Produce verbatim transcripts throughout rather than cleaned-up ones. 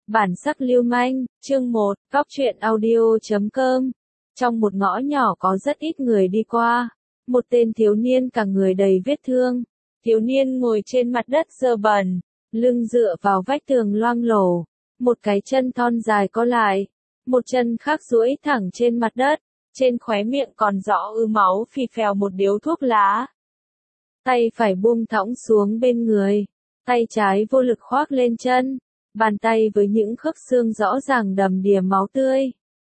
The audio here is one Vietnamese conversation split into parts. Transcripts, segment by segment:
Bản sắc lưu manh, chương một, góc truyện audio.com. Trong một ngõ nhỏ có rất ít người đi qua. Một tên thiếu niên cả người đầy vết thương. Thiếu niên ngồi trên mặt đất dơ bẩn, lưng dựa vào vách tường loang lổ. Một cái chân thon dài co lại, một chân khác duỗi thẳng trên mặt đất. Trên khóe miệng còn rõ ư máu phì phèo một điếu thuốc lá. Tay phải buông thõng xuống bên người, tay trái vô lực khoác lên chân. Bàn tay với những khớp xương rõ ràng đầm đìa máu tươi.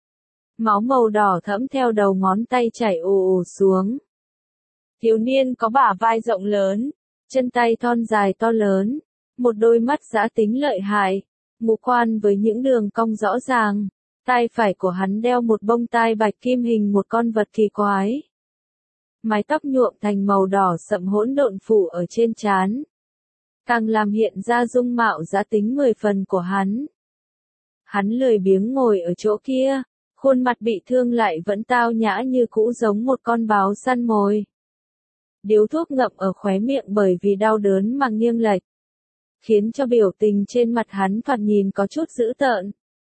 Máu màu đỏ thẫm theo đầu ngón tay chảy ồ ồ xuống. Thiếu niên có bả vai rộng lớn, chân tay thon dài to lớn, một đôi mắt dã tính lợi hại, ngũ quan với những đường cong rõ ràng. Tai phải của hắn đeo một bông tai bạch kim hình một con vật kỳ quái. Mái tóc nhuộm thành màu đỏ sậm hỗn độn phủ ở trên trán, càng làm hiện ra dung mạo dã tính mười phần của hắn. Hắn lười biếng ngồi ở chỗ kia, khuôn mặt bị thương lại vẫn tao nhã như cũ giống một con báo săn mồi. Điếu thuốc ngậm ở khóe miệng bởi vì đau đớn mà nghiêng lệch, khiến cho biểu tình trên mặt hắn thoạt nhìn có chút dữ tợn.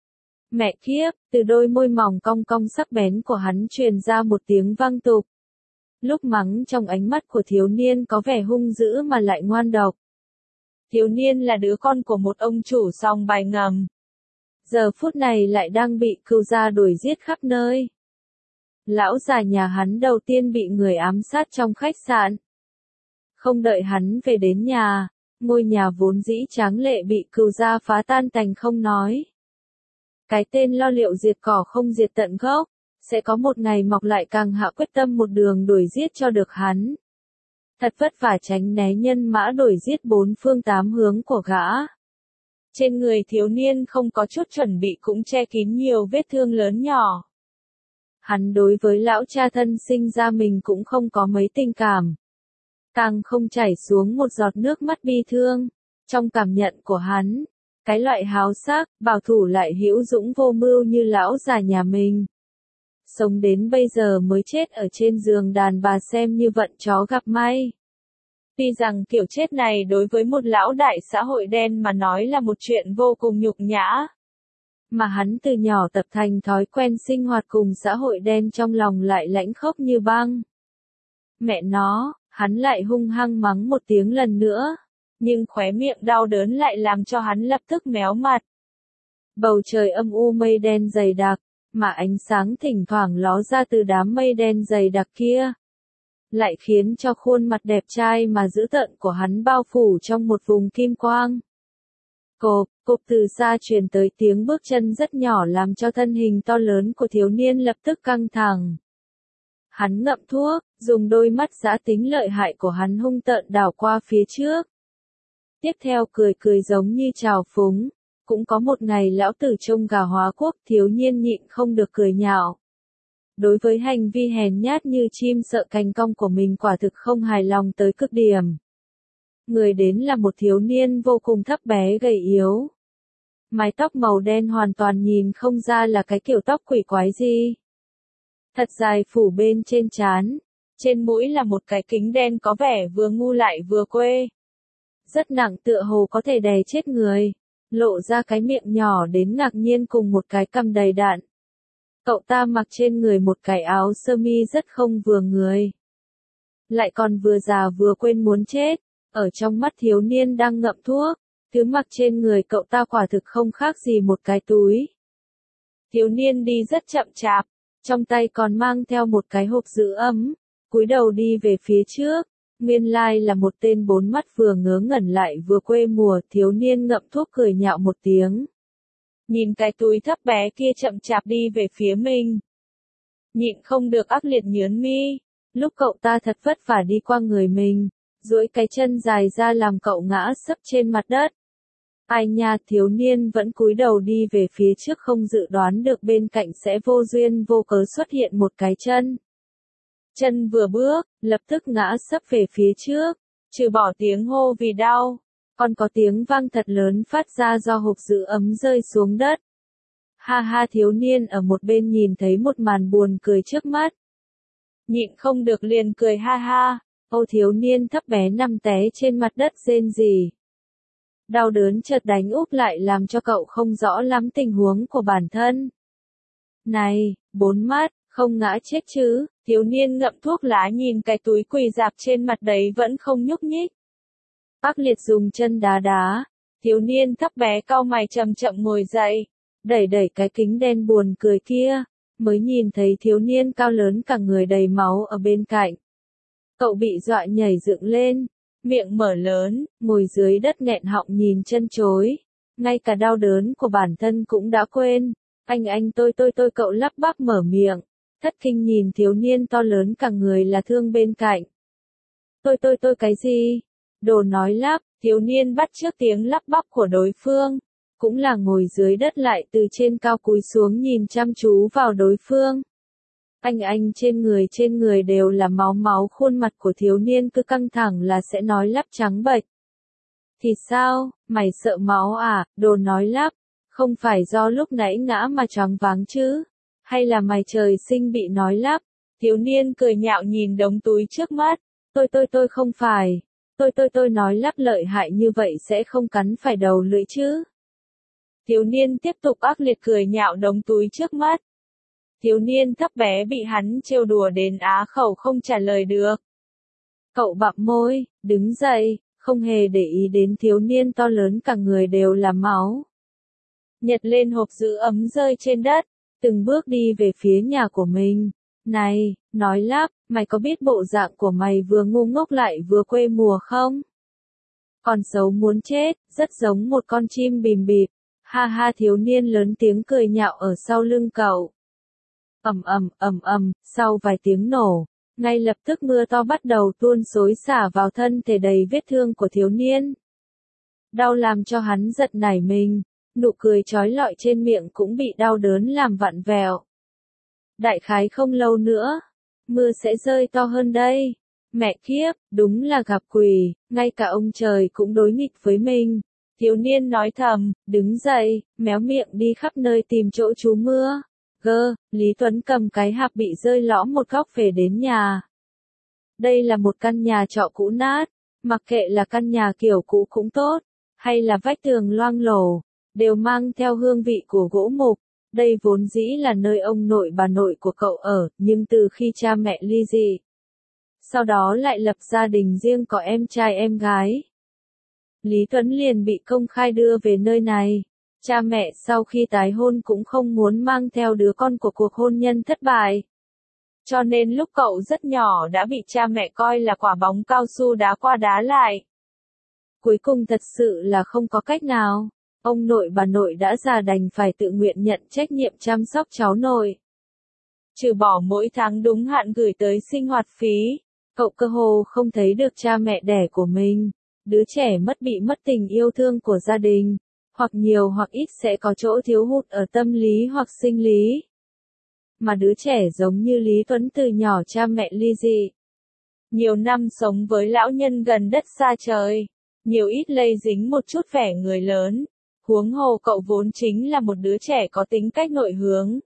Mẹ kiếp, từ đôi môi mỏng cong cong sắc bén của hắn truyền ra một tiếng vang tục. Lúc mắng trong ánh mắt của thiếu niên có vẻ hung dữ mà lại ngoan độc. Thiếu niên là đứa con của một ông chủ sòng bài ngầm. Giờ phút này lại đang bị cừu gia đuổi giết khắp nơi. Lão già nhà hắn đầu tiên bị người ám sát trong khách sạn. Không đợi hắn về đến nhà, ngôi nhà vốn dĩ tráng lệ bị cừu gia phá tan tành không nói. Cái tên lo liệu diệt cỏ không diệt tận gốc, sẽ có một ngày mọc lại càng hạ quyết tâm một đường đuổi giết cho được hắn. Thật vất vả tránh né nhân mã đuổi giết bốn phương tám hướng của gã. Trên người thiếu niên không có chút chuẩn bị cũng che kín nhiều vết thương lớn nhỏ. Hắn đối với lão cha thân sinh ra mình cũng không có mấy tình cảm. Càng không chảy xuống một giọt nước mắt bi thương. Trong cảm nhận của hắn, cái loại háo sắc, bảo thủ lại hữu dũng vô mưu như lão già nhà mình. Sống đến bây giờ mới chết ở trên giường đàn bà xem như vận chó gặp may. Tuy rằng kiểu chết này đối với một lão đại xã hội đen mà nói là một chuyện vô cùng nhục nhã. Mà hắn từ nhỏ tập thành thói quen sinh hoạt cùng xã hội đen trong lòng lại lãnh khốc như băng. Mẹ nó, hắn lại hung hăng mắng một tiếng lần nữa. Nhưng khóe miệng đau đớn lại làm cho hắn lập tức méo mặt. Bầu trời âm u mây đen dày đặc, mà ánh sáng thỉnh thoảng ló ra từ đám mây đen dày đặc kia. Lại khiến cho khuôn mặt đẹp trai mà dữ tợn của hắn bao phủ trong một vùng kim quang. Cộp, cộp từ xa truyền tới tiếng bước chân rất nhỏ làm cho thân hình to lớn của thiếu niên lập tức căng thẳng. Hắn ngậm thuốc, dùng đôi mắt dã tính lợi hại của hắn hung tợn đảo qua phía trước. Tiếp theo cười cười giống như trào phúng. Cũng có một ngày lão tử trông gà hóa quốc, thiếu niên nhịn không được cười nhạo. Đối với hành vi hèn nhát như chim sợ cành cong của mình quả thực không hài lòng tới cực điểm. Người đến là một thiếu niên vô cùng thấp bé gầy yếu. Mái tóc màu đen hoàn toàn nhìn không ra là cái kiểu tóc quỷ quái gì. Thật dài phủ bên trên trán, trên mũi là một cái kính đen có vẻ vừa ngu lại vừa quê. Rất nặng tựa hồ có thể đè chết người. Lộ ra cái miệng nhỏ đến ngạc nhiên cùng một cái cằm đầy đặn. Cậu ta mặc trên người một cái áo sơ mi rất không vừa người. Lại còn vừa già vừa quên muốn chết. Ở trong mắt thiếu niên đang ngậm thuốc, thứ mặc trên người cậu ta quả thực không khác gì một cái túi. Thiếu niên đi rất chậm chạp, trong tay còn mang theo một cái hộp giữ ấm, cúi đầu đi về phía trước. Nguyên lai là một tên bốn mắt vừa ngớ ngẩn lại vừa quê mùa, thiếu niên ngậm thuốc cười nhạo một tiếng. Nhìn cái túi thấp bé kia chậm chạp đi về phía mình. Nhịn không được ác liệt nhớn mi, lúc cậu ta thật vất vả đi qua người mình, duỗi cái chân dài ra làm cậu ngã sấp trên mặt đất. Ai nha, thiếu niên vẫn cúi đầu đi về phía trước không dự đoán được bên cạnh sẽ vô duyên vô cớ xuất hiện một cái chân. Chân vừa bước, lập tức ngã sấp về phía trước, trừ bỏ tiếng hô vì đau, còn có tiếng vang thật lớn phát ra do hộp giữ ấm rơi xuống đất. Ha ha, thiếu niên ở một bên nhìn thấy một màn buồn cười trước mắt. Nhịn không được liền cười ha ha, ô thiếu niên thấp bé nằm té trên mặt đất rên rỉ. Đau đớn chợt đánh úp lại làm cho cậu không rõ lắm tình huống của bản thân. Này, bốn mắt, không ngã chết chứ, thiếu niên ngậm thuốc lá nhìn cái túi quỳ rạp trên mặt đấy vẫn không nhúc nhích. Ác liệt dùng chân đá đá, thiếu niên thấp bé cau mày chậm chậm ngồi dậy, đẩy đẩy cái kính đen buồn cười kia, mới nhìn thấy thiếu niên cao lớn cả người đầy máu ở bên cạnh. Cậu bị dọa nhảy dựng lên, miệng mở lớn, ngồi dưới đất nghẹn họng nhìn chân chối, ngay cả đau đớn của bản thân cũng đã quên. Anh anh tôi tôi tôi cậu lắp bắp mở miệng, thất kinh nhìn thiếu niên to lớn cả người là thương bên cạnh. Tôi tôi tôi cái gì? Đồ nói lắp, thiếu niên bắt chước tiếng lắp bắp của đối phương, cũng là ngồi dưới đất lại từ trên cao cúi xuống nhìn chăm chú vào đối phương. Anh anh trên người trên người đều là máu máu, khuôn mặt của thiếu niên cứ căng thẳng là sẽ nói lắp trắng bệch. Thì sao, mày sợ máu à, đồ nói lắp, không phải do lúc nãy ngã mà choáng váng chứ, hay là mày trời sinh bị nói lắp. Thiếu niên cười nhạo nhìn đống túi trước mắt, tôi tôi tôi không phải, tôi tôi tôi nói lắp lợi hại như vậy sẽ không cắn phải đầu lưỡi chứ. Thiếu niên tiếp tục ác liệt cười nhạo đống túi trước mắt. Thiếu niên thấp bé bị hắn trêu đùa đến á khẩu không trả lời được. Cậu bặm môi, đứng dậy, không hề để ý đến thiếu niên to lớn cả người đều là máu. Nhặt lên hộp giữ ấm rơi trên đất, từng bước đi về phía nhà của mình. Này, nói lắp, mày có biết bộ dạng của mày vừa ngu ngốc lại vừa quê mùa không? Còn xấu muốn chết, rất giống một con chim bìm bịp. Ha ha, thiếu niên lớn tiếng cười nhạo ở sau lưng cậu. Ầm ầm ầm ầm, sau vài tiếng nổ, ngay lập tức mưa to bắt đầu tuôn xối xả vào thân thể đầy vết thương của thiếu niên. Đau làm cho hắn giật nảy mình, nụ cười trói lọi trên miệng cũng bị đau đớn làm vặn vẹo. Đại khái không lâu nữa, mưa sẽ rơi to hơn đây. Mẹ kiếp, đúng là gặp quỷ, ngay cả ông trời cũng đối nghịch với mình. Thiếu niên nói thầm, đứng dậy, méo miệng đi khắp nơi tìm chỗ trú mưa. Gơ, Lý Tuấn cầm cái hạp bị rơi lõm một góc về đến nhà. Đây là một căn nhà trọ cũ nát, mặc kệ là căn nhà kiểu cũ cũng tốt, hay là vách tường loang lổ, đều mang theo hương vị của gỗ mục. Đây vốn dĩ là nơi ông nội bà nội của cậu ở, nhưng từ khi cha mẹ ly dị, sau đó lại lập gia đình riêng có em trai em gái, Lý Tuấn liền bị công khai đưa về nơi này. Cha mẹ sau khi tái hôn cũng không muốn mang theo đứa con của cuộc hôn nhân thất bại. Cho nên lúc cậu rất nhỏ đã bị cha mẹ coi là quả bóng cao su đá qua đá lại. Cuối cùng thật sự là không có cách nào. Ông nội bà nội đã già đành phải tự nguyện nhận trách nhiệm chăm sóc cháu nội. Trừ bỏ mỗi tháng đúng hạn gửi tới sinh hoạt phí, cậu cơ hồ không thấy được cha mẹ đẻ của mình. Đứa trẻ mất bị mất tình yêu thương của gia đình, hoặc nhiều hoặc ít sẽ có chỗ thiếu hụt ở tâm lý hoặc sinh lý. Mà đứa trẻ giống như Lý Tuấn từ nhỏ cha mẹ ly dị. Nhiều năm sống với lão nhân gần đất xa trời, nhiều ít lây dính một chút vẻ người lớn. Huống hồ cậu vốn chính là một đứa trẻ có tính cách nội hướng.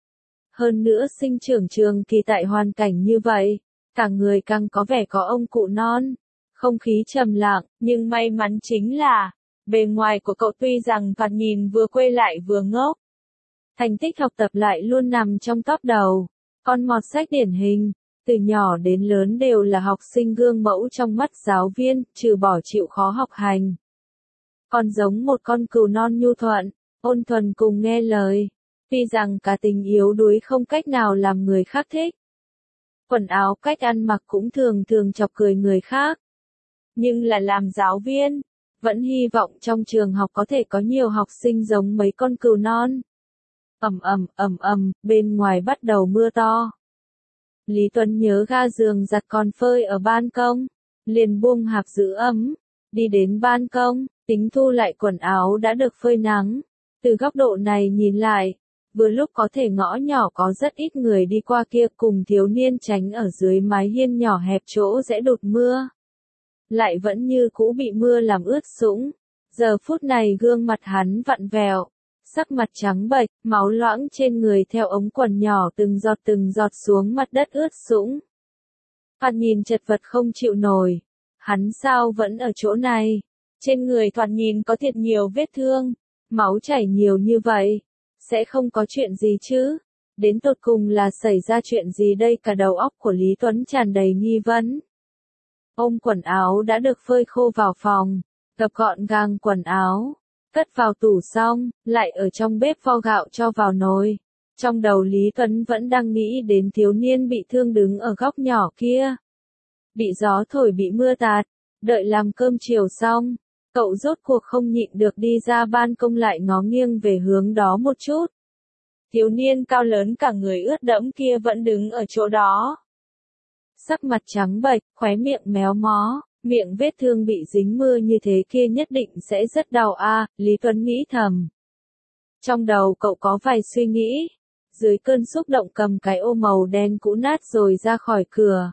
Hơn nữa sinh trưởng trường kỳ tại hoàn cảnh như vậy, cả người càng có vẻ có ông cụ non. Không khí trầm lặng, nhưng may mắn chính là, bề ngoài của cậu tuy rằng thoạt nhìn vừa quê lại vừa ngốc. Thành tích học tập lại luôn nằm trong top đầu. Con mọt sách điển hình, từ nhỏ đến lớn đều là học sinh gương mẫu trong mắt giáo viên, trừ bỏ chịu khó học hành. Còn giống một con cừu non nhu thuận, ôn thuần cùng nghe lời. Tuy rằng cá tính yếu đuối không cách nào làm người khác thích. Quần áo cách ăn mặc cũng thường thường chọc cười người khác. Nhưng là làm giáo viên, vẫn hy vọng trong trường học có thể có nhiều học sinh giống mấy con cừu non. Ầm ầm ầm ầm, bên ngoài bắt đầu mưa to. Lý Tuấn nhớ ga giường giặt còn phơi ở ban công, liền buông hạp giữ ấm, đi đến ban công, tính thu lại quần áo đã được phơi nắng. Từ góc độ này nhìn lại, vừa lúc có thể ngõ nhỏ có rất ít người đi qua kia cùng thiếu niên tránh ở dưới mái hiên nhỏ hẹp chỗ dễ đột mưa. Lại vẫn như cũ bị mưa làm ướt sũng. Giờ phút này gương mặt hắn vặn vẹo, sắc mặt trắng bệch, máu loãng trên người theo ống quần nhỏ từng giọt từng giọt xuống mặt đất ướt sũng. Hắn nhìn chật vật không chịu nổi. Hắn sao vẫn ở chỗ này? Trên người thoạt nhìn có thiệt nhiều vết thương, máu chảy nhiều như vậy. Sẽ không có chuyện gì chứ? Đến tột cùng là xảy ra chuyện gì đây? Cả đầu óc của Lý Tuấn tràn đầy nghi vấn. Ôm quần áo đã được phơi khô vào phòng, gập gọn gàng quần áo, cất vào tủ xong, lại ở trong bếp vo gạo cho vào nồi. Trong đầu Lý Tuấn vẫn đang nghĩ đến thiếu niên bị thương đứng ở góc nhỏ kia. Bị gió thổi bị mưa tạt, đợi làm cơm chiều xong, cậu rốt cuộc không nhịn được đi ra ban công lại ngó nghiêng về hướng đó một chút. Thiếu niên cao lớn cả người ướt đẫm kia vẫn đứng ở chỗ đó. Sắc mặt trắng bệch, khóe miệng méo mó, miệng vết thương bị dính mưa như thế kia nhất định sẽ rất đau a, Lý Tuấn nghĩ thầm. Trong đầu cậu có vài suy nghĩ, dưới cơn xúc động cầm cái ô màu đen cũ nát rồi ra khỏi cửa.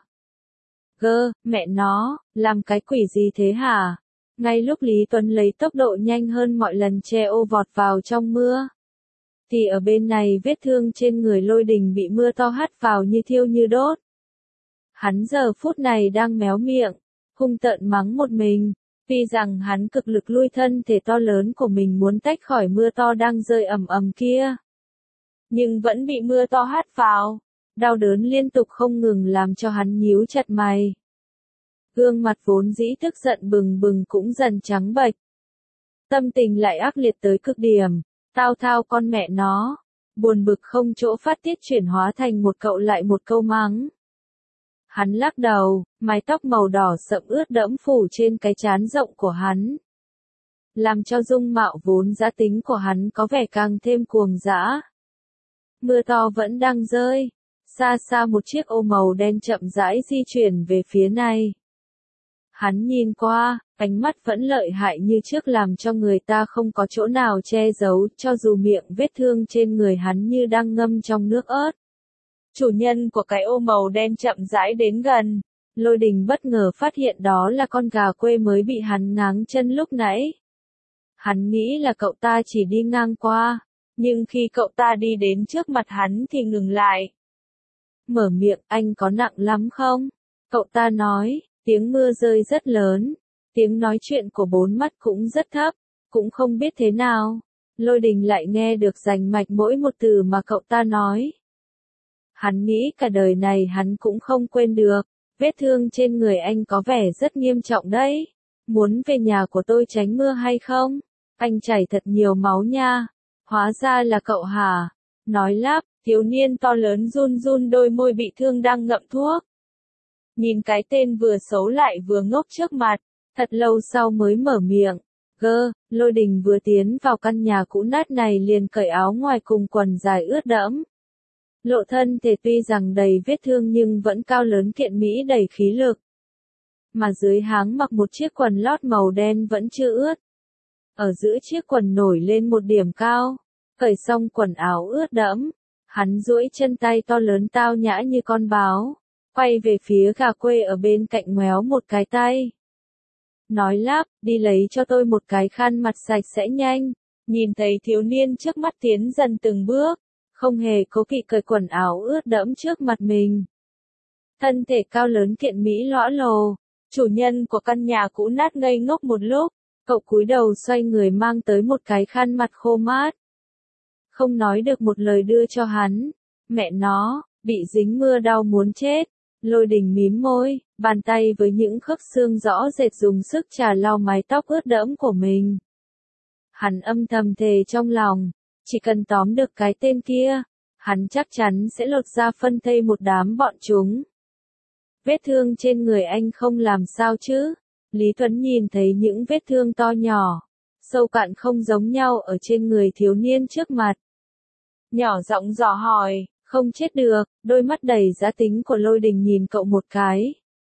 Gơ, mẹ nó, làm cái quỷ gì thế hả? Ngay lúc Lý Tuấn lấy tốc độ nhanh hơn mọi lần che ô vọt vào trong mưa, thì ở bên này vết thương trên người Lôi Đình bị mưa to hắt vào như thiêu như đốt. Hắn giờ phút này đang méo miệng, hung tợn mắng một mình, vì rằng hắn cực lực lui thân thể to lớn của mình muốn tách khỏi mưa to đang rơi ầm ầm kia. Nhưng vẫn bị mưa to hắt vào, đau đớn liên tục không ngừng làm cho hắn nhíu chặt mày. Gương mặt vốn dĩ tức giận bừng bừng cũng dần trắng bệch. Tâm tình lại ác liệt tới cực điểm, tao thao con mẹ nó, buồn bực không chỗ phát tiết chuyển hóa thành một cậu lại một câu mắng. Hắn lắc đầu, mái tóc màu đỏ sậm ướt đẫm phủ trên cái trán rộng của hắn, làm cho dung mạo vốn dã tính của hắn có vẻ càng thêm cuồng dã. Mưa to vẫn đang rơi, xa xa một chiếc ô màu đen chậm rãi di chuyển về phía này. Hắn nhìn qua, ánh mắt vẫn lợi hại như trước làm cho người ta không có chỗ nào che giấu, cho dù miệng vết thương trên người hắn như đang ngâm trong nước ớt. Chủ nhân của cái ô màu đen chậm rãi đến gần, Lôi Đình bất ngờ phát hiện đó là con gà quê mới bị hắn ngáng chân lúc nãy. Hắn nghĩ là cậu ta chỉ đi ngang qua, nhưng khi cậu ta đi đến trước mặt hắn thì ngừng lại. Mở miệng, anh có nặng lắm không? Cậu ta nói, tiếng mưa rơi rất lớn, tiếng nói chuyện của bốn mắt cũng rất thấp, cũng không biết thế nào. Lôi Đình lại nghe được rành mạch mỗi một từ mà cậu ta nói. Hắn nghĩ cả đời này hắn cũng không quên được, vết thương trên người anh có vẻ rất nghiêm trọng đấy. Muốn về nhà của tôi tránh mưa hay không? Anh chảy thật nhiều máu nha. Hóa ra là cậu hả? Nói lắp, thiếu niên to lớn run run đôi môi bị thương đang ngậm thuốc. Nhìn cái tên vừa xấu lại vừa ngốc trước mặt, thật lâu sau mới mở miệng. Gơ, Lôi Đình vừa tiến vào căn nhà cũ nát này liền cởi áo ngoài cùng quần dài ướt đẫm. Lộ thân thể tuy rằng đầy vết thương nhưng vẫn cao lớn kiện mỹ đầy khí lực. Mà dưới háng mặc một chiếc quần lót màu đen vẫn chưa ướt. Ở giữa chiếc quần nổi lên một điểm cao, cởi xong quần áo ướt đẫm, hắn duỗi chân tay to lớn tao nhã như con báo, quay về phía gà quê ở bên cạnh ngoéo một cái tay. Nói lắp, đi lấy cho tôi một cái khăn mặt sạch sẽ nhanh, nhìn thấy thiếu niên trước mắt tiến dần từng bước, không hề cố kỵ cởi quần áo ướt đẫm trước mặt mình. Thân thể cao lớn kiện mỹ lõa lồ, chủ nhân của căn nhà cũ nát ngây ngốc một lúc, cậu cúi đầu xoay người mang tới một cái khăn mặt khô mát. Không nói được một lời đưa cho hắn, mẹ nó, bị dính mưa đau muốn chết. Lôi Đình mím môi, bàn tay với những khớp xương rõ rệt dùng sức chà lau mái tóc ướt đẫm của mình. Hắn âm thầm thề trong lòng, chỉ cần tóm được cái tên kia, hắn chắc chắn sẽ lột ra phân thây một đám bọn chúng. Vết thương trên người anh không làm sao chứ? Lý Tuấn nhìn thấy những vết thương to nhỏ, sâu cạn không giống nhau ở trên người thiếu niên trước mặt. Nhỏ giọng dò hỏi, không chết được, đôi mắt đầy dã tính của Lôi Đình nhìn cậu một cái.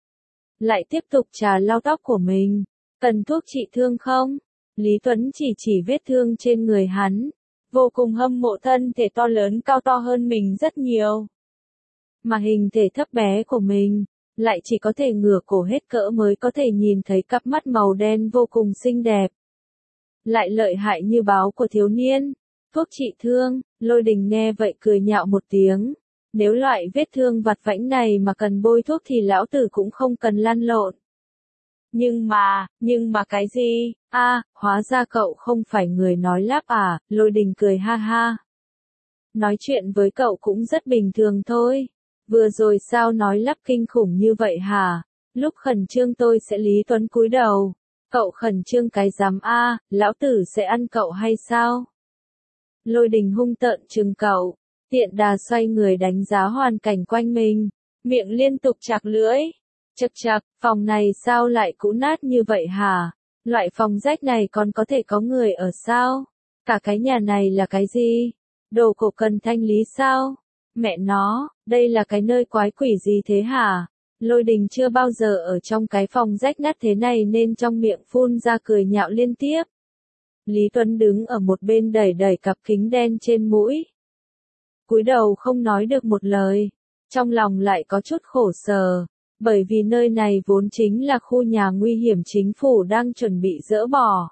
Lại tiếp tục chà lau tóc của mình, cần thuốc trị thương không? Lý Tuấn chỉ chỉ vết thương trên người hắn, vô cùng hâm mộ thân thể to lớn cao to hơn mình rất nhiều. Mà hình thể thấp bé của mình, lại chỉ có thể ngửa cổ hết cỡ mới có thể nhìn thấy cặp mắt màu đen vô cùng xinh đẹp. Lại lợi hại như báo của thiếu niên. Thuốc trị thương, Lôi Đình nghe vậy cười nhạo một tiếng. Nếu loại vết thương vặt vãnh này mà cần bôi thuốc thì lão tử cũng không cần lăn lộn. Nhưng mà, nhưng mà cái gì? A, hóa ra cậu không phải người nói lắp à, Lôi Đình cười ha ha. Nói chuyện với cậu cũng rất bình thường thôi. Vừa rồi sao nói lắp kinh khủng như vậy hả? Lúc khẩn trương tôi sẽ Lý Tuấn cúi đầu. Cậu khẩn trương cái giám A, lão tử sẽ ăn cậu hay sao? Lôi Đình hung tợn trừng cậu, tiện đà xoay người đánh giá hoàn cảnh quanh mình, miệng liên tục chạc lưỡi. Chậc chậc, phòng này sao lại cũ nát như vậy hả? Loại phòng rách này còn có thể có người ở sao? Cả cái nhà này là cái gì? Đồ cổ cần thanh lý sao? Mẹ nó, đây là cái nơi quái quỷ gì thế hả? Lôi Đình chưa bao giờ ở trong cái phòng rách nát thế này nên trong miệng phun ra cười nhạo liên tiếp. Lý Tuấn đứng ở một bên đẩy đẩy cặp kính đen trên mũi. Cúi đầu không nói được một lời, trong lòng lại có chút khổ sở, bởi vì nơi này vốn chính là khu nhà nguy hiểm chính phủ đang chuẩn bị dỡ bỏ.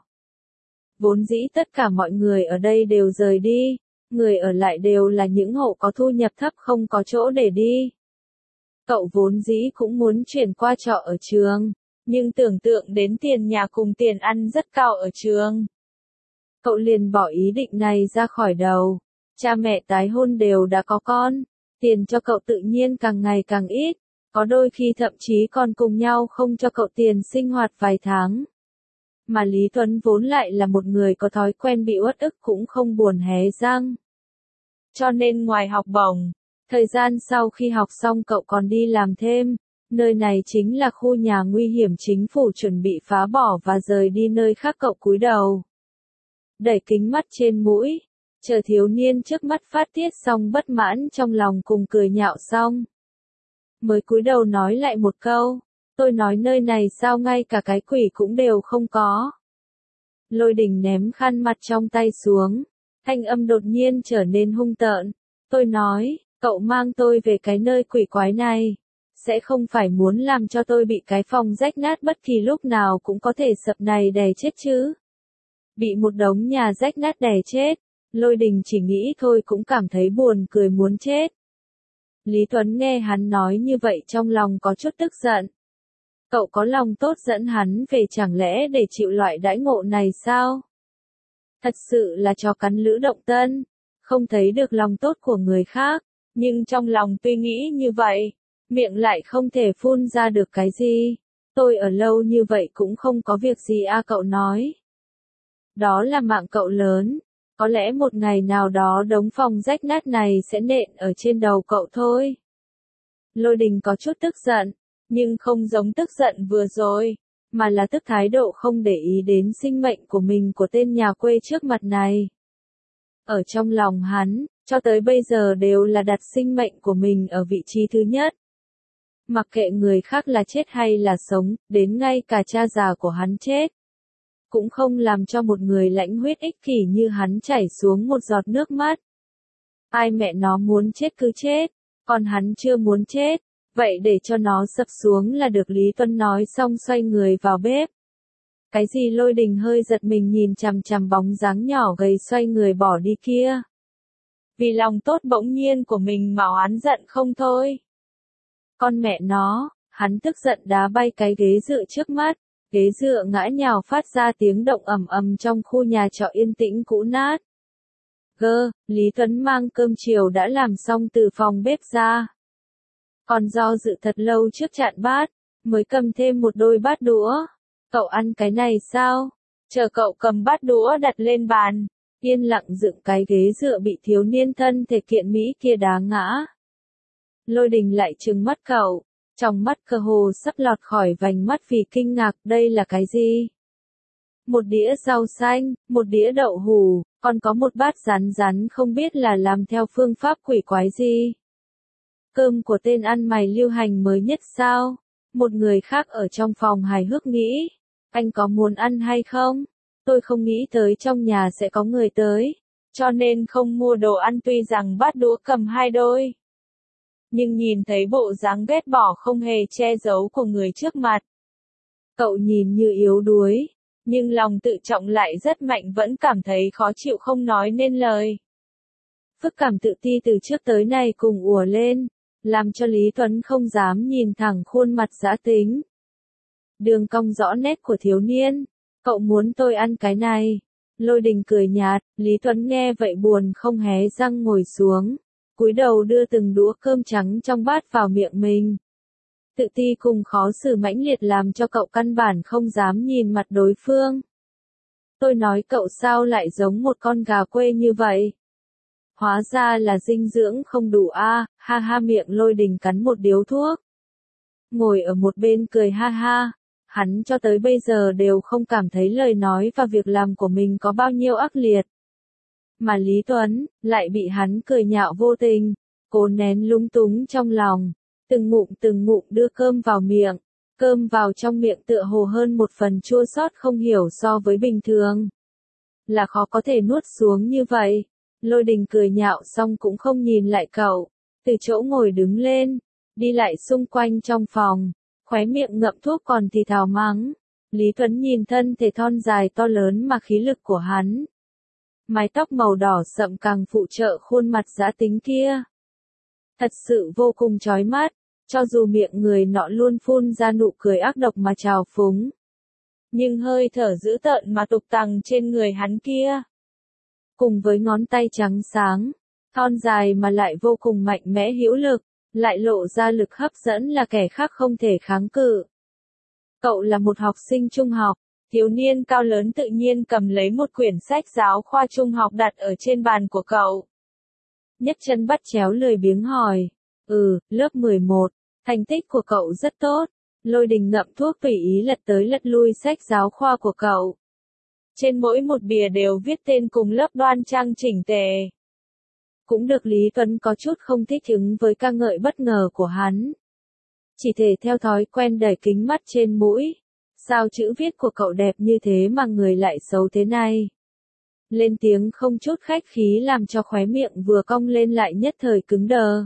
Vốn dĩ tất cả mọi người ở đây đều rời đi, người ở lại đều là những hộ có thu nhập thấp không có chỗ để đi. Cậu vốn dĩ cũng muốn chuyển qua trọ ở trường, nhưng tưởng tượng đến tiền nhà cùng tiền ăn rất cao ở trường. Cậu liền bỏ ý định này ra khỏi đầu. Cha mẹ tái hôn đều đã có con, tiền cho cậu tự nhiên càng ngày càng ít, có đôi khi thậm chí còn cùng nhau không cho cậu tiền sinh hoạt vài tháng. Mà Lý Tuấn vốn lại là một người có thói quen bị uất ức cũng không buồn hé răng. Cho nên ngoài học bổng, thời gian sau khi học xong cậu còn đi làm thêm, nơi này chính là khu nhà nguy hiểm chính phủ chuẩn bị phá bỏ và rời đi nơi khác cậu cúi đầu. Đẩy kính mắt trên mũi, chờ thiếu niên trước mắt phát tiết xong bất mãn trong lòng cùng cười nhạo xong. Mới cúi đầu nói lại một câu, tôi nói nơi này sao ngay cả cái quỷ cũng đều không có. Lôi Đình ném khăn mặt trong tay xuống, thanh âm đột nhiên trở nên hung tợn. Tôi nói, cậu mang tôi về cái nơi quỷ quái này, sẽ không phải muốn làm cho tôi bị cái phòng rách nát bất kỳ lúc nào cũng có thể sập này đè chết chứ. Bị một đống nhà rách nát đè chết, Lôi Đình chỉ nghĩ thôi cũng cảm thấy buồn cười muốn chết. Lý Tuấn nghe hắn nói như vậy trong lòng có chút tức giận. Cậu có lòng tốt dẫn hắn về chẳng lẽ để chịu loại đãi ngộ này sao? Thật sự là chó cắn lữ động tân, không thấy được lòng tốt của người khác, nhưng trong lòng tuy nghĩ như vậy, miệng lại không thể phun ra được cái gì. Tôi ở lâu như vậy cũng không có việc gì a cậu nói. Đó là mạng cậu lớn, có lẽ một ngày nào đó đống phòng rách nát này sẽ nện ở trên đầu cậu thôi. Lôi Đình có chút tức giận, nhưng không giống tức giận vừa rồi, mà là tức thái độ không để ý đến sinh mệnh của mình của tên nhà quê trước mặt này. Ở trong lòng hắn, cho tới bây giờ đều là đặt sinh mệnh của mình ở vị trí thứ nhất. Mặc kệ người khác là chết hay là sống, đến ngay cả cha già của hắn chết, cũng không làm cho một người lãnh huyết ích kỷ như hắn chảy xuống một giọt nước mắt. Ai mẹ nó muốn chết cứ chết, còn hắn chưa muốn chết, vậy để cho nó sập xuống là được. Lý Tuấn nói xong xoay người vào bếp. Cái gì? Lôi Đình hơi giật mình nhìn chằm chằm bóng dáng nhỏ gầy xoay người bỏ đi kia. Vì lòng tốt bỗng nhiên của mình mà hắn giận không thôi. Con mẹ nó, hắn tức giận đá bay cái ghế dựa trước mắt. Ghế dựa ngã nhào phát ra tiếng động ầm ầm trong khu nhà trọ yên tĩnh cũ nát. Gơ, Lý Tuấn mang cơm chiều đã làm xong từ phòng bếp ra. Còn do dự thật lâu trước chạn bát, mới cầm thêm một đôi bát đũa. Cậu ăn cái này sao? Chờ cậu cầm bát đũa đặt lên bàn, yên lặng dựng cái ghế dựa bị thiếu niên thân thể kiện Mỹ kia đá ngã. Lôi Đình lại trừng mắt cậu. Trong mắt cơ hồ sắp lọt khỏi vành mắt vì kinh ngạc, đây là cái gì? Một đĩa rau xanh, một đĩa đậu hủ, còn có một bát rán rán không biết là làm theo phương pháp quỷ quái gì. Cơm của tên ăn mày lưu hành mới nhất sao? Một người khác ở trong phòng hài hước nghĩ. Anh có muốn ăn hay không? Tôi không nghĩ tới trong nhà sẽ có người tới, cho nên không mua đồ ăn tuy rằng bát đũa cầm hai đôi. Nhưng nhìn thấy bộ dáng ghét bỏ không hề che giấu của người trước mặt. Cậu nhìn như yếu đuối, nhưng lòng tự trọng lại rất mạnh vẫn cảm thấy khó chịu không nói nên lời. Phức cảm tự ti từ trước tới nay cùng ùa lên, làm cho Lý Tuấn không dám nhìn thẳng khuôn mặt dã tính. đường cong rõ nét của thiếu niên. Cậu muốn tôi ăn cái này? Lôi Đình cười nhạt, Lý Tuấn nghe vậy buồn không hé răng ngồi xuống, cúi đầu đưa từng đũa cơm trắng trong bát vào miệng mình. Tự ti cùng khó xử mãnh liệt làm cho cậu căn bản không dám nhìn mặt đối phương. Tôi nói cậu sao lại giống một con gà quê như vậy? Hóa ra là dinh dưỡng không đủ a, à, ha ha miệng Lôi Đình cắn một điếu thuốc. Ngồi ở một bên cười ha ha, hắn cho tới bây giờ đều không cảm thấy lời nói và việc làm của mình có bao nhiêu ác liệt. Mà Lý Tuấn, lại bị hắn cười nhạo vô tình, cố nén lúng túng trong lòng, từng ngụm từng ngụm đưa cơm vào miệng, cơm vào trong miệng tựa hồ hơn một phần chua xót không hiểu so với bình thường. Là khó có thể nuốt xuống như vậy. Lôi Đình cười nhạo xong cũng không nhìn lại cậu, từ chỗ ngồi đứng lên, đi lại xung quanh trong phòng, khóe miệng ngậm thuốc còn thì thào mắng. Lý Tuấn nhìn thân thể thon dài to lớn mà khí lực của hắn. Mái tóc màu đỏ sậm càng phụ trợ khuôn mặt giã tính kia. Thật sự vô cùng chói mắt, cho dù miệng người nọ luôn phun ra nụ cười ác độc mà trào phúng. Nhưng hơi thở dữ tợn mà tục tằng trên người hắn kia. Cùng với ngón tay trắng sáng, thon dài mà lại vô cùng mạnh mẽ hữu lực, lại lộ ra lực hấp dẫn là kẻ khác không thể kháng cự. Cậu là một học sinh trung học, thiếu niên cao lớn tự nhiên cầm lấy một quyển sách giáo khoa trung học đặt ở trên bàn của cậu. Nhấc chân bắt chéo lười biếng hỏi, ừ, lớp mười một, thành tích của cậu rất tốt. Lôi Đình ngậm thuốc tùy ý lật tới lật lui sách giáo khoa của cậu. Trên mỗi một bìa đều viết tên cùng lớp đoan trang chỉnh tề. Cũng được Lý Tuấn có chút không thích ứng với ca ngợi bất ngờ của hắn. Chỉ thể theo thói quen đẩy kính mắt trên mũi. Sao chữ viết của cậu đẹp như thế mà người lại xấu thế này? Lên tiếng không chút khách khí làm cho khóe miệng vừa cong lên lại nhất thời cứng đờ.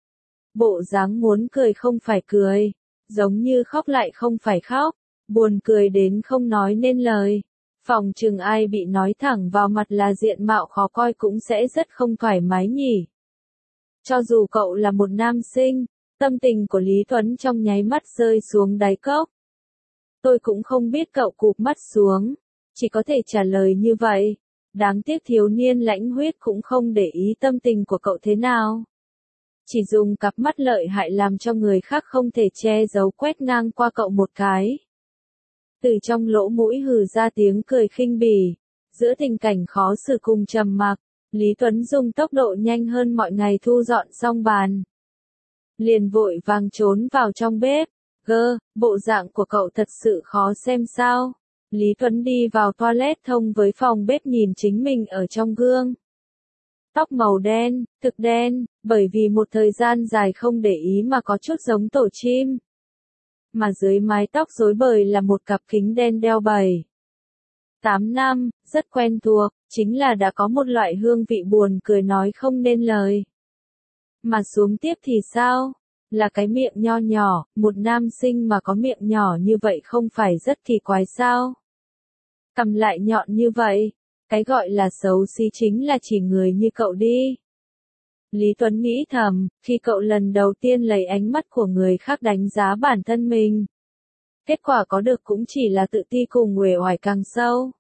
Bộ dáng muốn cười không phải cười, giống như khóc lại không phải khóc, buồn cười đến không nói nên lời. Phòng chừng ai bị nói thẳng vào mặt là diện mạo khó coi cũng sẽ rất không thoải mái nhỉ. Cho dù cậu là một nam sinh, tâm tình của Lý Tuấn trong nháy mắt rơi xuống đáy cốc. Tôi cũng không biết cậu cụp mắt xuống, chỉ có thể trả lời như vậy. Đáng tiếc thiếu niên lãnh huyết cũng không để ý tâm tình của cậu thế nào. Chỉ dùng cặp mắt lợi hại làm cho người khác không thể che giấu quét ngang qua cậu một cái. Từ trong lỗ mũi hừ ra tiếng cười khinh bỉ. Giữa tình cảnh khó xử cùng trầm mặc, Lý Tuấn dùng tốc độ nhanh hơn mọi ngày thu dọn xong bàn. Liền vội vàng trốn vào trong bếp. Gơ, bộ dạng của cậu thật sự khó xem sao. Lý Tuấn đi vào toilet thông với phòng bếp nhìn chính mình ở trong gương. Tóc màu đen, thực đen, bởi vì một thời gian dài không để ý mà có chút giống tổ chim. Mà dưới mái tóc rối bời là một cặp kính đen đeo bảy. Tám năm, rất quen thuộc, chính là đã có một loại hương vị buồn cười nói không nên lời. Mà xuống tiếp thì sao? Là cái miệng nho nhỏ, một nam sinh mà có miệng nhỏ như vậy không phải rất kỳ quái sao? Cầm lại nhọn như vậy, cái gọi là xấu xí chính là chỉ người như cậu đi. Lý Tuấn nghĩ thầm, khi cậu lần đầu tiên lấy ánh mắt của người khác đánh giá bản thân mình. Kết quả có được cũng chỉ là tự ti cùng uể oải càng sâu.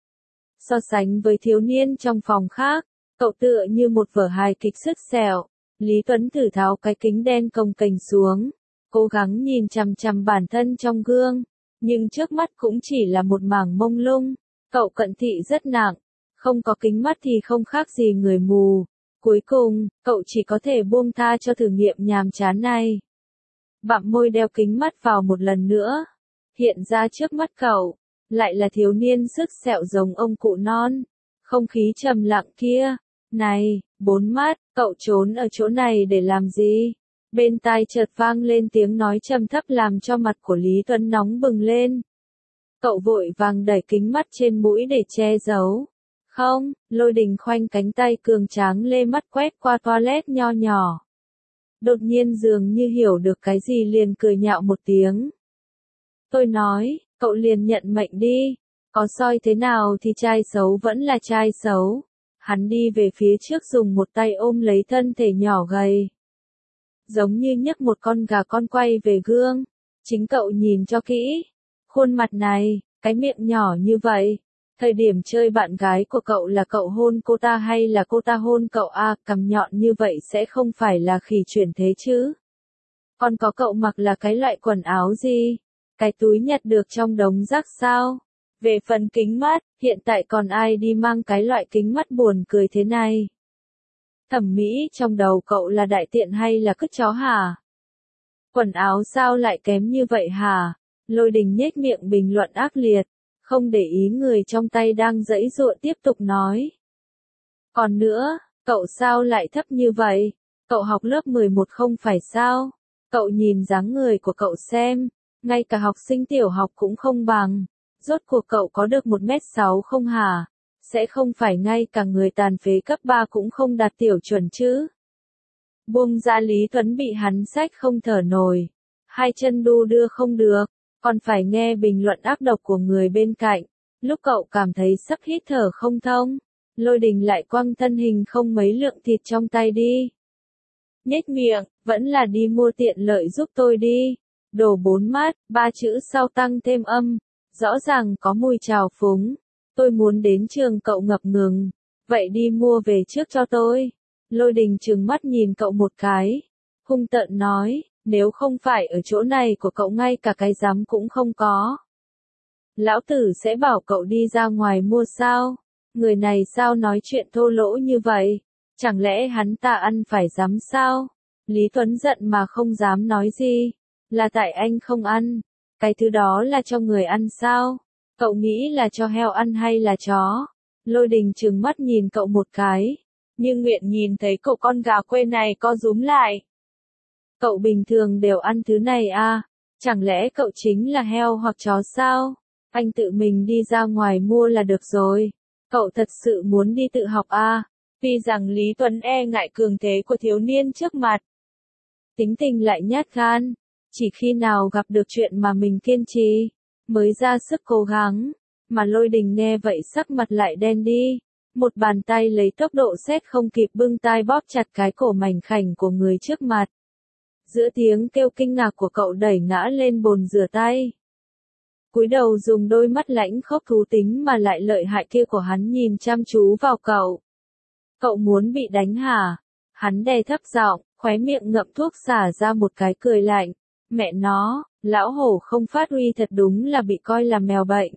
So sánh với thiếu niên trong phòng khác, cậu tựa như một vở hài kịch sứt sẹo. Lý Tuấn thử tháo cái kính đen cồng kềnh xuống, cố gắng nhìn chằm chằm bản thân trong gương, nhưng trước mắt cũng chỉ là một mảng mông lung. Cậu cận thị rất nặng, không có kính mắt thì không khác gì người mù. Cuối cùng, cậu chỉ có thể buông tha cho thử nghiệm nhàm chán này. Bặm môi đeo kính mắt vào một lần nữa. Hiện ra trước mắt cậu, lại là thiếu niên sức sẹo giống ông cụ non. Không khí trầm lặng kia. Này, bốn mắt, cậu trốn ở chỗ này để làm gì? Bên tai chợt vang lên tiếng nói trầm thấp làm cho mặt của Lý Tuấn nóng bừng lên. Cậu vội vàng đẩy kính mắt trên mũi để che giấu. Không, Lôi Đình khoanh cánh tay cường tráng lê mắt quét qua toilet nho nhỏ. Đột nhiên dường như hiểu được cái gì liền cười nhạo một tiếng. Tôi nói, cậu liền nhận mệnh đi. Có soi thế nào thì trai xấu vẫn là trai xấu. Hắn đi về phía trước dùng một tay ôm lấy thân thể nhỏ gầy. Giống như nhấc một con gà con quay về gương. Chính cậu nhìn cho kỹ. Khuôn mặt này, cái miệng nhỏ như vậy. Thời điểm chơi bạn gái của cậu là cậu hôn cô ta hay là cô ta hôn cậu à, cằm nhọn như vậy sẽ không phải là khỉ chuyển thế chứ. Còn có cậu mặc là cái loại quần áo gì? Cái túi nhặt được trong đống rác sao? Về phần kính mắt, hiện tại còn ai đi mang cái loại kính mắt buồn cười thế này? Thẩm mỹ trong đầu cậu là đại tiện hay là cứt chó hả? Quần áo sao lại kém như vậy hả? Lôi Đình nhếch miệng bình luận ác liệt, không để ý người trong tay đang giãy giụa tiếp tục nói. Còn nữa, cậu sao lại thấp như vậy? Cậu học lớp mười một không phải sao? Cậu nhìn dáng người của cậu xem, ngay cả học sinh tiểu học cũng không bằng. Rốt cuộc cậu có được một mét sáu không hả? Sẽ không phải ngay cả người tàn phế cấp ba cũng không đạt tiểu chuẩn chứ? Buông ra Lý Tuấn bị hắn xách không thở nổi. Hai chân đu đưa không được, còn phải nghe bình luận ác độc của người bên cạnh. Lúc cậu cảm thấy sắp hít thở không thông, Lôi Đình lại quăng thân hình không mấy lượng thịt trong tay đi. Nhếch miệng, vẫn là đi mua tiện lợi giúp tôi đi. Đồ bốn mắt, ba chữ sau tăng thêm âm, rõ ràng có mùi trào phúng. Tôi muốn đến trường cậu ngập ngừng, vậy đi mua về trước cho tôi. Lôi Đình trừng mắt nhìn cậu một cái, hung tợn nói, nếu không phải ở chỗ này của cậu ngay cả cái dám cũng không có. Lão tử sẽ bảo cậu đi ra ngoài mua sao? Người này sao nói chuyện thô lỗ như vậy? Chẳng lẽ hắn ta ăn phải dám sao? Lý Tuấn giận mà không dám nói gì. Là tại anh không ăn. Cái thứ đó là cho người ăn sao? Cậu nghĩ là cho heo ăn hay là chó? Lôi Đình trừng mắt nhìn cậu một cái. Nhưng Nguyện nhìn thấy cậu con gà quê này co rúm lại. Cậu bình thường đều ăn thứ này à? Chẳng lẽ cậu chính là heo hoặc chó sao? Anh tự mình đi ra ngoài mua là được rồi. Cậu thật sự muốn đi tự học à? Tuy rằng Lý Tuấn e ngại cường thế của thiếu niên trước mặt. Tính tình lại nhát gan. Chỉ khi nào gặp được chuyện mà mình kiên trì, mới ra sức cố gắng. Mà Lôi Đình nghe vậy sắc mặt lại đen đi. Một bàn tay lấy tốc độ sét không kịp bưng tai bóp chặt cái cổ mảnh khảnh của người trước mặt. Giữa tiếng kêu kinh ngạc của cậu đẩy ngã lên bồn rửa tay. Cúi đầu dùng đôi mắt lãnh khốc thú tính mà lại lợi hại kia của hắn nhìn chăm chú vào cậu. Cậu muốn bị đánh hả? Hắn đè thấp giọng, khóe miệng ngậm thuốc xả ra một cái cười lạnh. Mẹ nó, lão hổ không phát uy thật đúng là bị coi là mèo bệnh.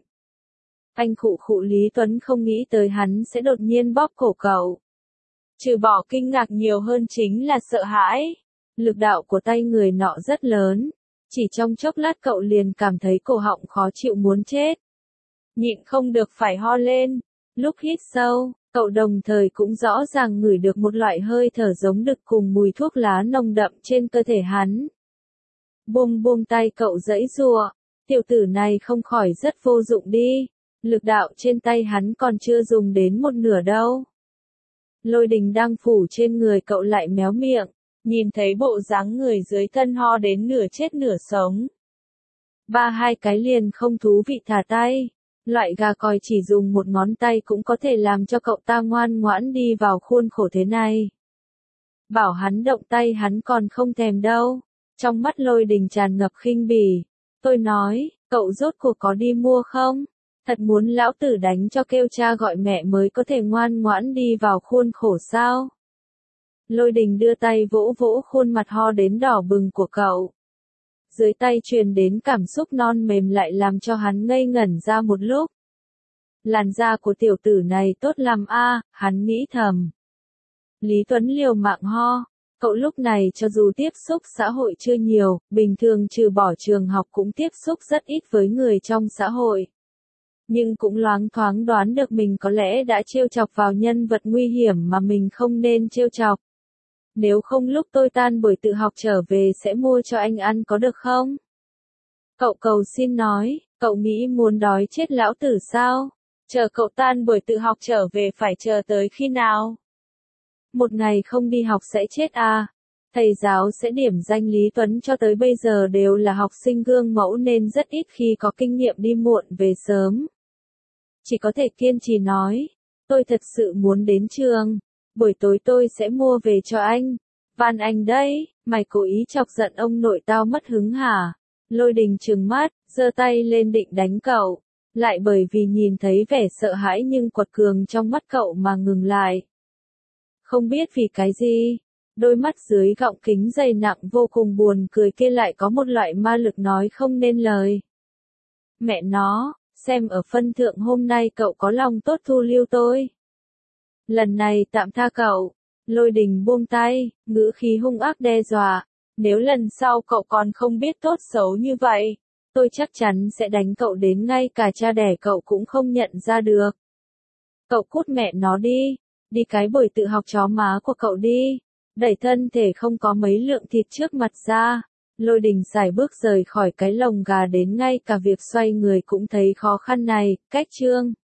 Anh khụ khụ Lý Tuấn không nghĩ tới hắn sẽ đột nhiên bóp cổ cậu. Trừ bỏ kinh ngạc nhiều hơn chính là sợ hãi. Lực đạo của tay người nọ rất lớn. Chỉ trong chốc lát cậu liền cảm thấy cổ họng khó chịu muốn chết. Nhịn không được phải ho lên. Lúc hít sâu, cậu đồng thời cũng rõ ràng ngửi được một loại hơi thở giống đực cùng mùi thuốc lá nồng đậm trên cơ thể hắn. Buông buông tay cậu giãy giụa. Tiểu tử này không khỏi rất vô dụng đi. Lực đạo trên tay hắn còn chưa dùng đến một nửa đâu. Lôi Đình đang phủ trên người cậu lại méo miệng. Nhìn thấy bộ dáng người dưới thân ho đến nửa chết nửa sống. Ba hai cái liền không thú vị thả tay. Loại gà còi chỉ dùng một ngón tay cũng có thể làm cho cậu ta ngoan ngoãn đi vào khuôn khổ thế này. Bảo hắn động tay hắn còn không thèm đâu. Trong mắt Lôi Đình tràn ngập khinh bỉ. Tôi nói, cậu rốt cuộc có đi mua không? Thật muốn lão tử đánh cho kêu cha gọi mẹ mới có thể ngoan ngoãn đi vào khuôn khổ sao? Lôi Đình đưa tay vỗ vỗ khuôn mặt ho đến đỏ bừng của cậu. Dưới tay truyền đến cảm xúc non mềm lại làm cho hắn ngây ngẩn ra một lúc. Làn da của tiểu tử này tốt lắm a, hắn nghĩ thầm. Lý Tuấn liều mạng ho. Cậu lúc này cho dù tiếp xúc xã hội chưa nhiều, bình thường trừ bỏ trường học cũng tiếp xúc rất ít với người trong xã hội. Nhưng cũng loáng thoáng đoán được mình có lẽ đã trêu chọc vào nhân vật nguy hiểm mà mình không nên trêu chọc. Nếu không lúc tôi tan buổi tự học trở về sẽ mua cho anh ăn có được không? Cậu cầu xin nói, cậu nghĩ muốn đói chết lão tử sao? Chờ cậu tan buổi tự học trở về phải chờ tới khi nào? Một ngày không đi học sẽ chết à? Thầy giáo sẽ điểm danh Lý Tuấn cho tới bây giờ đều là học sinh gương mẫu nên rất ít khi có kinh nghiệm đi muộn về sớm. Chỉ có thể kiên trì nói, tôi thật sự muốn đến trường. Buổi tối tôi sẽ mua về cho anh. Van anh đấy, mày cố ý chọc giận ông nội tao mất hứng hả? Lôi Đình trừng mắt, giơ tay lên định đánh cậu, lại bởi vì nhìn thấy vẻ sợ hãi nhưng quật cường trong mắt cậu mà ngừng lại. Không biết vì cái gì, đôi mắt dưới gọng kính dày nặng vô cùng buồn cười kia lại có một loại ma lực nói không nên lời. Mẹ nó, xem ở phân thượng hôm nay cậu có lòng tốt thu lưu tôi. Lần này tạm tha cậu. Lôi Đình buông tay, ngữ khí hung ác đe dọa. Nếu lần sau cậu còn không biết tốt xấu như vậy, tôi chắc chắn sẽ đánh cậu đến ngay cả cha đẻ cậu cũng không nhận ra được. Cậu cút mẹ nó đi, đi cái buổi tự học chó má của cậu đi, đẩy thân thể không có mấy lượng thịt trước mặt ra. Lôi Đình sải bước rời khỏi cái lồng gà đến ngay cả việc xoay người cũng thấy khó khăn này, cách chương.